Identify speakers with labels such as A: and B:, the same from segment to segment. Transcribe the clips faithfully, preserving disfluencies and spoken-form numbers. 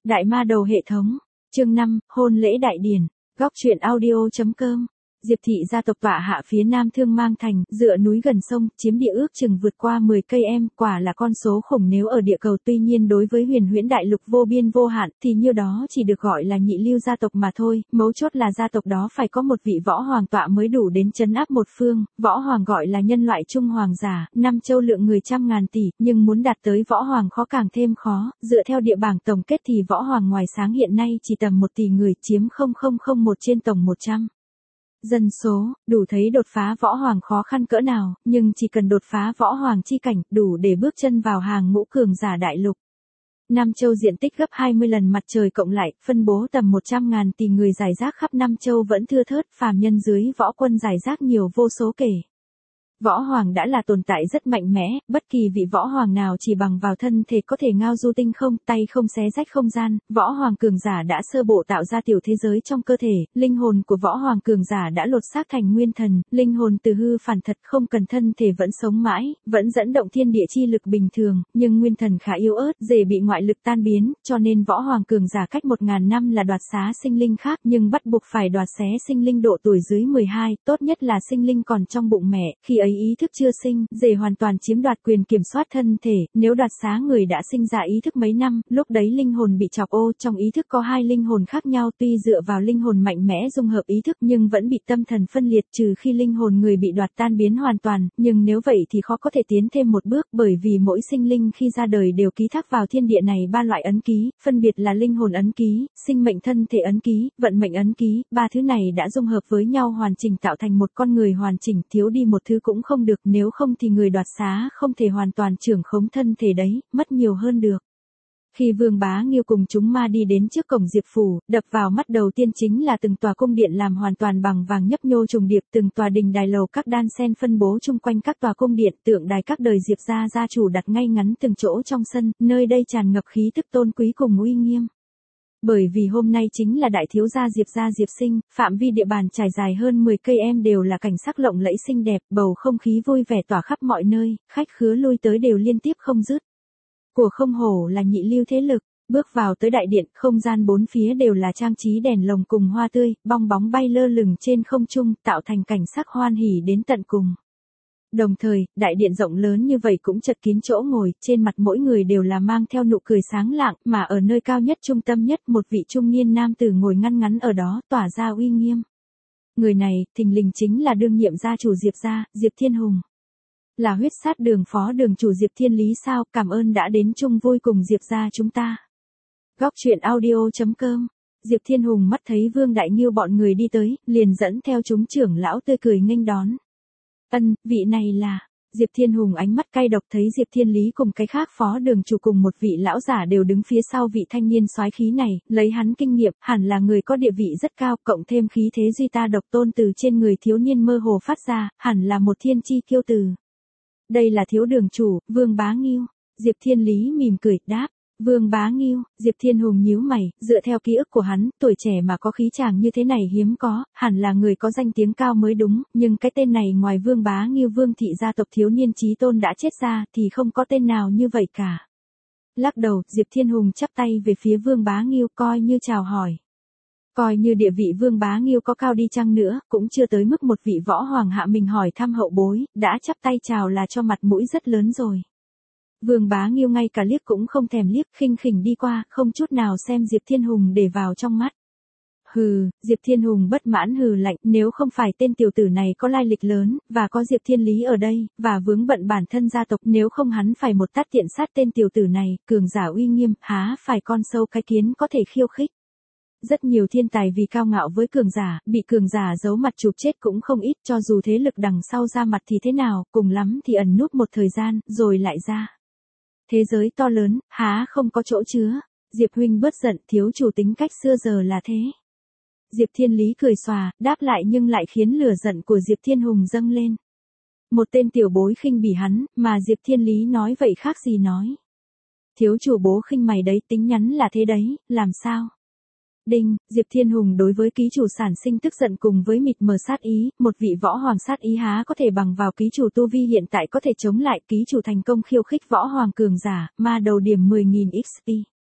A: Đại ma đầu hệ thống. Chương năm, hôn lễ đại điển. Góc truyện audio.com. Diệp thị gia tộc tọa hạ phía nam Thương Mang thành, dựa núi gần sông, chiếm địa ước chừng vượt qua mười cây em, quả là con số khủng nếu ở địa cầu. Tuy nhiên đối với huyền huyễn đại lục vô biên vô hạn, thì nhiêu đó chỉ được gọi là nhị lưu gia tộc mà thôi. Mấu chốt là gia tộc đó phải có một vị võ hoàng tọa mới đủ đến trấn áp một phương. Võ hoàng gọi là nhân loại trung hoàng giả, năm châu lượng người trăm ngàn tỷ, nhưng muốn đạt tới võ hoàng khó càng thêm khó. Dựa theo địa bảng tổng kết thì võ hoàng ngoài sáng hiện nay chỉ tầm một tỷ người, chiếm không không không một trên tổng một trăm dân số, đủ thấy đột phá võ hoàng khó khăn cỡ nào, nhưng chỉ cần đột phá võ hoàng chi cảnh, đủ để bước chân vào hàng ngũ cường giả đại lục. Nam châu diện tích gấp hai mươi lần mặt trời cộng lại, phân bố tầm một trăm ngàn tỷ người rải rác khắp Nam châu vẫn thưa thớt, phàm nhân dưới võ quân rải rác nhiều vô số kể. Võ hoàng đã là tồn tại rất mạnh mẽ, bất kỳ vị võ hoàng nào chỉ bằng vào thân thể có thể ngao du tinh không, tay không xé rách không gian. Võ hoàng cường giả đã sơ bộ tạo ra tiểu thế giới trong cơ thể, linh hồn của võ hoàng cường giả đã lột xác thành nguyên thần, linh hồn từ hư phản thật, không cần thân thể vẫn sống mãi, vẫn dẫn động thiên địa chi lực bình thường, nhưng nguyên thần khá yếu ớt, dễ bị ngoại lực tan biến, cho nên võ hoàng cường giả cách một ngàn năm là đoạt xá sinh linh khác, nhưng bắt buộc phải đoạt xé sinh linh độ tuổi dưới mười hai, tốt nhất là sinh linh còn trong bụng mẹ, khi ấy ý thức chưa sinh, dễ hoàn toàn chiếm đoạt quyền kiểm soát thân thể. Nếu đoạt xá người đã sinh ra ý thức mấy năm, lúc đấy linh hồn bị chọc ô, trong ý thức có hai linh hồn khác nhau, tuy dựa vào linh hồn mạnh mẽ dung hợp ý thức nhưng vẫn bị tâm thần phân liệt, trừ khi linh hồn người bị đoạt tan biến hoàn toàn, nhưng nếu vậy thì khó có thể tiến thêm một bước, bởi vì mỗi sinh linh khi ra đời đều ký thác vào thiên địa này ba loại ấn ký, phân biệt là linh hồn ấn ký, sinh mệnh thân thể ấn ký, vận mệnh ấn ký. Ba thứ này đã dung hợp với nhau hoàn chỉnh tạo thành một con người hoàn chỉnh, thiếu đi một thứ cũng không được, nếu không thì người đoạt xá không thể hoàn toàn trưởng khống thân thể đấy, mất nhiều hơn được. Khi Vương Bá Nghiêu cùng chúng ma đi đến trước cổng Diệp phủ, đập vào mắt đầu tiên chính là từng tòa cung điện làm hoàn toàn bằng vàng nhấp nhô trùng điệp, từng tòa đình đài lầu các đan sen phân bố chung quanh các tòa cung điện, tượng đài các đời Diệp gia gia chủ đặt ngay ngắn từng chỗ trong sân, nơi đây tràn ngập khí tức tôn quý cùng uy nghiêm. Bởi vì hôm nay chính là đại thiếu gia Diệp gia Diệp sinh, phạm vi địa bàn trải dài hơn mười cây em đều là cảnh sắc lộng lẫy xinh đẹp, bầu không khí vui vẻ tỏa khắp mọi nơi, khách khứa lui tới đều liên tiếp không dứt. Của không hổ là nhị lưu thế lực, bước vào tới đại điện, không gian bốn phía đều là trang trí đèn lồng cùng hoa tươi, bong bóng bay lơ lửng trên không trung, tạo thành cảnh sắc hoan hỉ đến tận cùng. Đồng thời, đại điện rộng lớn như vậy cũng chật kín chỗ ngồi, trên mặt mỗi người đều là mang theo nụ cười sáng lạng, mà ở nơi cao nhất trung tâm nhất một vị trung niên nam tử ngồi ngăn ngắn ở đó, tỏa ra uy nghiêm. Người này, thình lình chính là đương nhiệm gia chủ Diệp gia, Diệp Thiên Hùng. Là huyết sát đường phó đường chủ Diệp Thiên Lý sao, cảm ơn đã đến chung vui cùng Diệp gia chúng ta. Góc truyện audio.com. Diệp Thiên Hùng mắt thấy Vương Đại Nghiêu bọn người đi tới, liền dẫn theo chúng trưởng lão tươi cười nghênh đón. Ân, vị này là... Diệp Thiên Hùng ánh mắt cay độc thấy Diệp Thiên Lý cùng cái khác phó đường chủ cùng một vị lão giả đều đứng phía sau vị thanh niên soái khí này, lấy hắn kinh nghiệm, hẳn là người có địa vị rất cao, cộng thêm khí thế duy ta độc tôn từ trên người thiếu niên mơ hồ phát ra, hẳn là một thiên chi kiêu từ. Đây là thiếu đường chủ, Vương Bá Nghiêu. Diệp Thiên Lý mỉm cười, đáp. Vương Bá Nghiêu, Diệp Thiên Hùng nhíu mày, dựa theo ký ức của hắn, tuổi trẻ mà có khí chàng như thế này hiếm có, hẳn là người có danh tiếng cao mới đúng, nhưng cái tên này ngoài Vương Bá Nghiêu Vương thị gia tộc thiếu niên chí tôn đã chết ra thì không có tên nào như vậy cả. Lắc đầu, Diệp Thiên Hùng chắp tay về phía Vương Bá Nghiêu coi như chào hỏi. Coi như địa vị Vương Bá Nghiêu có cao đi chăng nữa, cũng chưa tới mức một vị võ hoàng hạ mình hỏi thăm hậu bối, đã chắp tay chào là cho mặt mũi rất lớn rồi. Vương Bá Nghiêu ngay cả liếc cũng không thèm liếc, khinh khỉnh đi qua, không chút nào xem Diệp Thiên Hùng để vào trong mắt. Hừ, Diệp Thiên Hùng bất mãn hừ lạnh, nếu không phải tên tiểu tử này có lai lịch lớn, và có Diệp Thiên Lý ở đây, và vướng bận bản thân gia tộc, nếu không hắn phải một tát tiện sát tên tiểu tử này, cường giả uy nghiêm, há phải con sâu cái kiến có thể khiêu khích. Rất nhiều thiên tài vì cao ngạo với cường giả, bị cường giả giấu mặt chụp chết cũng không ít, cho dù thế lực đằng sau ra mặt thì thế nào, cùng lắm thì ẩn núp một thời gian, rồi lại ra. Thế giới to lớn, há không có chỗ chứa. Diệp huynh bớt giận, thiếu chủ tính cách xưa giờ là thế. Diệp Thiên Lý cười xòa, đáp lại nhưng lại khiến lửa giận của Diệp Thiên Hùng dâng lên. Một tên tiểu bối khinh bỉ hắn, mà Diệp Thiên Lý nói vậy khác gì nói. Thiếu chủ bố khinh mày đấy, tính nhắn là thế đấy, làm sao? Đinh, Diệp Thiên Hùng đối với ký chủ sản sinh tức giận cùng với mịt mờ sát ý, một vị võ hoàng sát ý há có thể bằng vào ký chủ tu vi hiện tại có thể chống lại, ký chủ thành công khiêu khích võ hoàng cường giả, ma đầu điểm mười nghìn ích pê.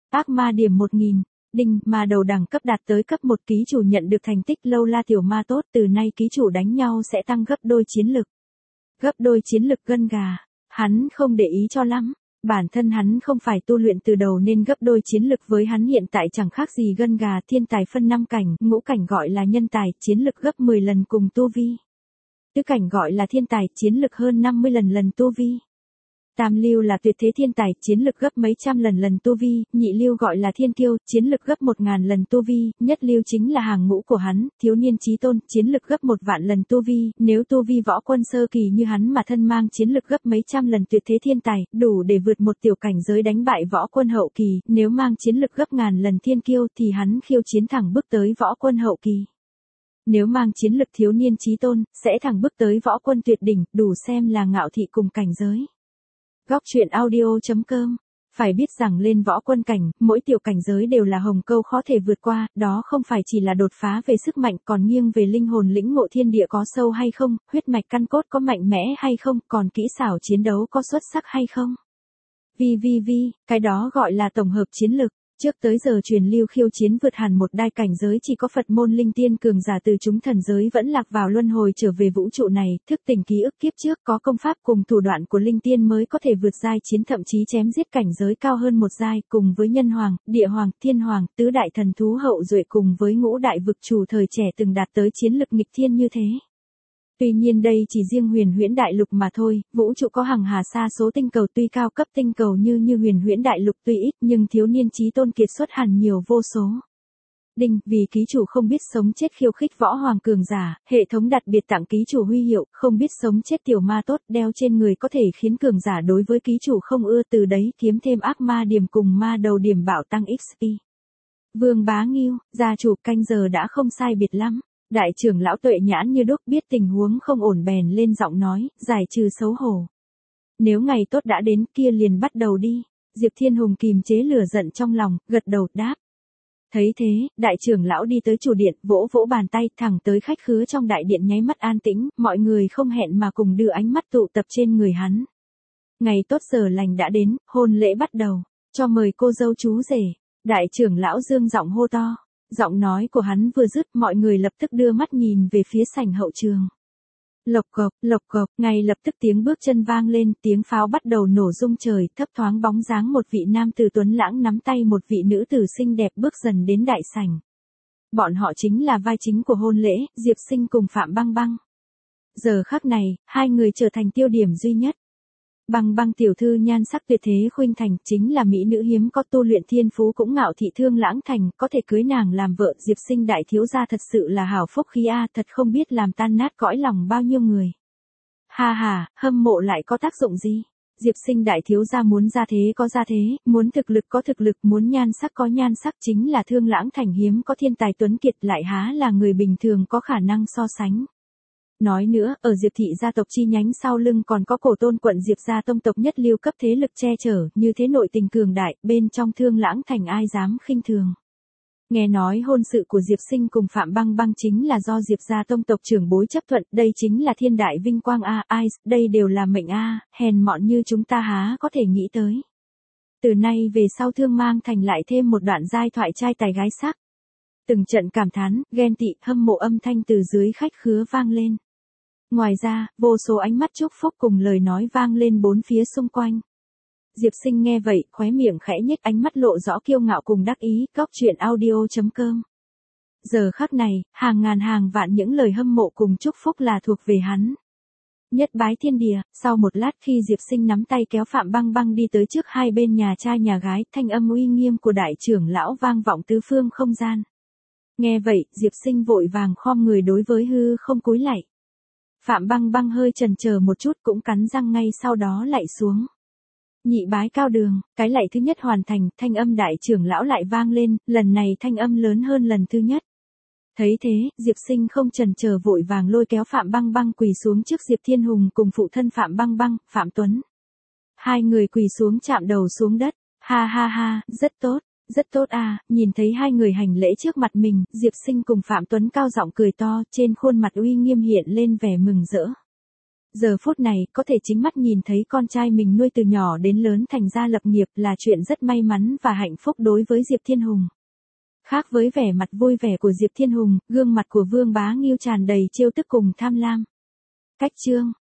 A: Ác ma điểm một nghìn. Đinh, ma đầu đẳng cấp đạt tới cấp một, ký chủ nhận được thành tích lâu la tiểu ma tốt, từ nay ký chủ đánh nhau sẽ tăng gấp đôi chiến lực. Gấp đôi chiến lực gân gà. Hắn không để ý cho lắm. Bản thân hắn không phải tu luyện từ đầu nên gấp đôi chiến lực với hắn hiện tại chẳng khác gì gân gà. Thiên tài phân năm cảnh, ngũ cảnh gọi là nhân tài, chiến lực gấp mười lần cùng tu vi. Tứ cảnh gọi là thiên tài, chiến lực hơn năm mươi lần lần tu vi. Tam lưu là tuyệt thế thiên tài, chiến lực gấp mấy trăm lần lần tu vi, nhị lưu gọi là thiên kiêu, chiến lực gấp một ngàn lần tu vi, nhất lưu chính là hàng ngũ của hắn, thiếu niên chí tôn, chiến lực gấp một vạn lần tu vi, nếu tu vi võ quân sơ kỳ như hắn mà thân mang chiến lực gấp mấy trăm lần tuyệt thế thiên tài, đủ để vượt một tiểu cảnh giới đánh bại võ quân hậu kỳ, nếu mang chiến lực gấp ngàn lần thiên kiêu thì hắn khiêu chiến thẳng bước tới võ quân hậu kỳ. Nếu mang chiến lực thiếu niên chí tôn, sẽ thẳng bước tới võ quân tuyệt đỉnh, đủ xem là ngạo thị cùng cảnh giới. Góc truyện audio.com. Phải biết rằng lên võ quân cảnh, mỗi tiểu cảnh giới đều là hồng câu khó thể vượt qua, đó không phải chỉ là đột phá về sức mạnh còn nghiêng về linh hồn lĩnh ngộ thiên địa có sâu hay không, huyết mạch căn cốt có mạnh mẽ hay không, còn kỹ xảo chiến đấu có xuất sắc hay không. Vi vi vi, cái đó gọi là tổng hợp chiến lực. Trước tới giờ truyền lưu khiêu chiến vượt hẳn một đai cảnh giới chỉ có Phật môn linh tiên cường giả từ chúng thần giới vẫn lạc vào luân hồi trở về vũ trụ này, thức tỉnh ký ức kiếp trước có công pháp cùng thủ đoạn của linh tiên mới có thể vượt giai chiến thậm chí chém giết cảnh giới cao hơn một giai, cùng với nhân hoàng, địa hoàng, thiên hoàng, tứ đại thần thú hậu duệ cùng với ngũ đại vực chủ thời trẻ từng đạt tới chiến lực nghịch thiên như thế. Tuy nhiên đây chỉ riêng huyền huyễn đại lục mà thôi, vũ trụ có hàng hà sa số tinh cầu tuy cao cấp tinh cầu như như huyền huyễn đại lục tuy ít nhưng thiếu niên chí tôn kiệt xuất hẳn nhiều vô số. Đinh, vì ký chủ không biết sống chết khiêu khích võ hoàng cường giả, hệ thống đặc biệt tặng ký chủ huy hiệu, không biết sống chết tiểu ma tốt đeo trên người có thể khiến cường giả đối với ký chủ không ưa, từ đấy kiếm thêm ác ma điểm cùng ma đầu điểm bảo tăng ích pê. Vương Bá Nghiêu, gia chủ canh giờ đã không sai biệt lắm. Đại trưởng lão tuệ nhãn như đúc biết tình huống không ổn bèn lên giọng nói, giải trừ xấu hổ. Nếu ngày tốt đã đến kia liền bắt đầu đi. Diệp Thiên Hùng kìm chế lửa giận trong lòng, gật đầu đáp. Thấy thế, đại trưởng lão đi tới chủ điện, vỗ vỗ bàn tay thẳng tới khách khứa trong đại điện nháy mắt an tĩnh, mọi người không hẹn mà cùng đưa ánh mắt tụ tập trên người hắn. Ngày tốt giờ lành đã đến, hôn lễ bắt đầu, cho mời cô dâu chú rể. Đại trưởng lão dương giọng hô to. Giọng nói của hắn vừa dứt, mọi người lập tức đưa mắt nhìn về phía sảnh hậu trường. Lộc cộc, lộc cộc, ngay lập tức tiếng bước chân vang lên, tiếng pháo bắt đầu nổ rung trời, thấp thoáng bóng dáng một vị nam tử tuấn lãng nắm tay một vị nữ tử xinh đẹp bước dần đến đại sảnh. Bọn họ chính là vai chính của hôn lễ, Diệp Sinh cùng Phạm Băng Băng. Giờ khắc này, hai người trở thành tiêu điểm duy nhất. Băng Băng tiểu thư nhan sắc tuyệt thế khuynh thành, chính là mỹ nữ hiếm có, tu luyện thiên phú cũng ngạo thị Thương Lãng Thành, có thể cưới nàng làm vợ. Diệp Sinh đại thiếu gia thật sự là hảo phúc khí a, thật không biết làm tan nát cõi lòng bao nhiêu người. Ha ha, hâm mộ lại có tác dụng gì? Diệp Sinh đại thiếu gia muốn ra thế có ra thế, muốn thực lực có thực lực, muốn nhan sắc có nhan sắc, chính là Thương Lãng Thành hiếm có thiên tài tuấn kiệt, lại há là người bình thường có khả năng so sánh. Nói nữa, ở Diệp thị gia tộc chi nhánh sau lưng còn có cổ tôn quận Diệp gia tông tộc nhất lưu cấp thế lực che chở, như thế nội tình cường đại, bên trong Thương Lãng Thành ai dám khinh thường. Nghe nói hôn sự của Diệp Sinh cùng Phạm Băng Băng chính là do Diệp gia tông tộc trưởng bối chấp thuận, đây chính là thiên đại vinh quang a, ai, đây đều là mệnh a, hèn mọn như chúng ta há có thể nghĩ tới. Từ nay về sau Thương Mang Thành lại thêm một đoạn giai thoại trai tài gái sắc. Từng trận cảm thán, ghen tị, hâm mộ âm thanh từ dưới khách khứa vang lên. Ngoài ra, vô số ánh mắt chúc phúc cùng lời nói vang lên bốn phía xung quanh. Diệp Sinh nghe vậy, khóe miệng khẽ nhếch, ánh mắt lộ rõ kiêu ngạo cùng đắc ý. Góc truyện audio.com. Giờ khắc này, hàng ngàn hàng vạn những lời hâm mộ cùng chúc phúc là thuộc về hắn. Nhất bái thiên địa, sau một lát khi Diệp Sinh nắm tay kéo Phạm Băng Băng đi tới trước hai bên nhà trai nhà gái, thanh âm uy nghiêm của đại trưởng lão vang vọng tứ phương không gian. Nghe vậy, Diệp Sinh vội vàng khom người đối với hư không cúi lạy. Phạm Băng Băng hơi chần chờ một chút cũng cắn răng ngay sau đó lạy xuống. Nhị bái cao đường, cái lạy thứ nhất hoàn thành, thanh âm đại trưởng lão lại vang lên, lần này thanh âm lớn hơn lần thứ nhất. Thấy thế, Diệp Sinh không chần chờ vội vàng lôi kéo Phạm Băng Băng quỳ xuống trước Diệp Thiên Hùng cùng phụ thân Phạm Băng Băng, Phạm Tuấn. Hai người quỳ xuống chạm đầu xuống đất, ha ha ha, rất tốt. Rất tốt à, nhìn thấy hai người hành lễ trước mặt mình, Diệp Sinh cùng Phạm Tuấn cao giọng cười to, trên khuôn mặt uy nghiêm hiện lên vẻ mừng rỡ. Giờ phút này, có thể chính mắt nhìn thấy con trai mình nuôi từ nhỏ đến lớn thành ra lập nghiệp là chuyện rất may mắn và hạnh phúc đối với Diệp Thiên Hùng. Khác với vẻ mặt vui vẻ của Diệp Thiên Hùng, gương mặt của Vương Bá Ngưu tràn đầy trêu tức cùng tham lam. Cách chương